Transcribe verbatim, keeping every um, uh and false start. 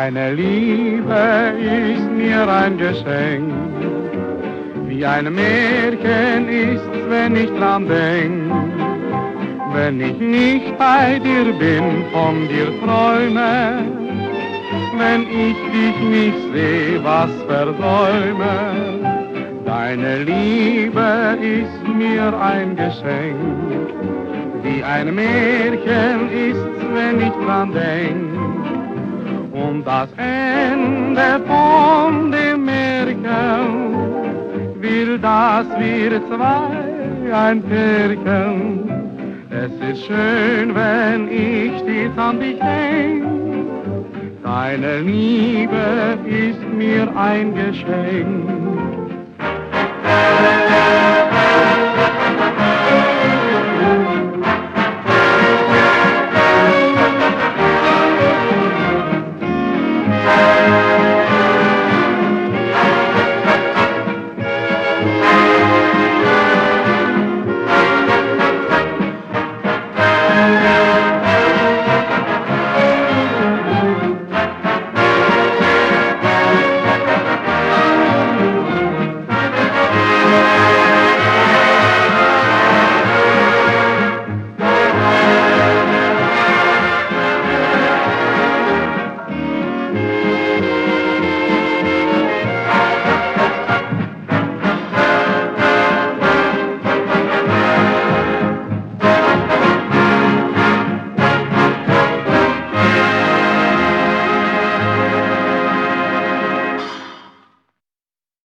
Deine Liebe ist mir ein Geschenk, wie ein Märchen ist's, wenn ich dran denk. Wenn ich nicht bei dir bin, von dir träume, wenn ich dich nicht seh, was versäume. Deine Liebe ist mir ein Geschenk, wie ein Märchen ist's, wenn ich dran denk. Und das Ende von dem Märchen will, dass wir zwei ein Pärchen. Es ist schön, wenn ich stets an dich denk. Deine Liebe ist mir ein Geschenk.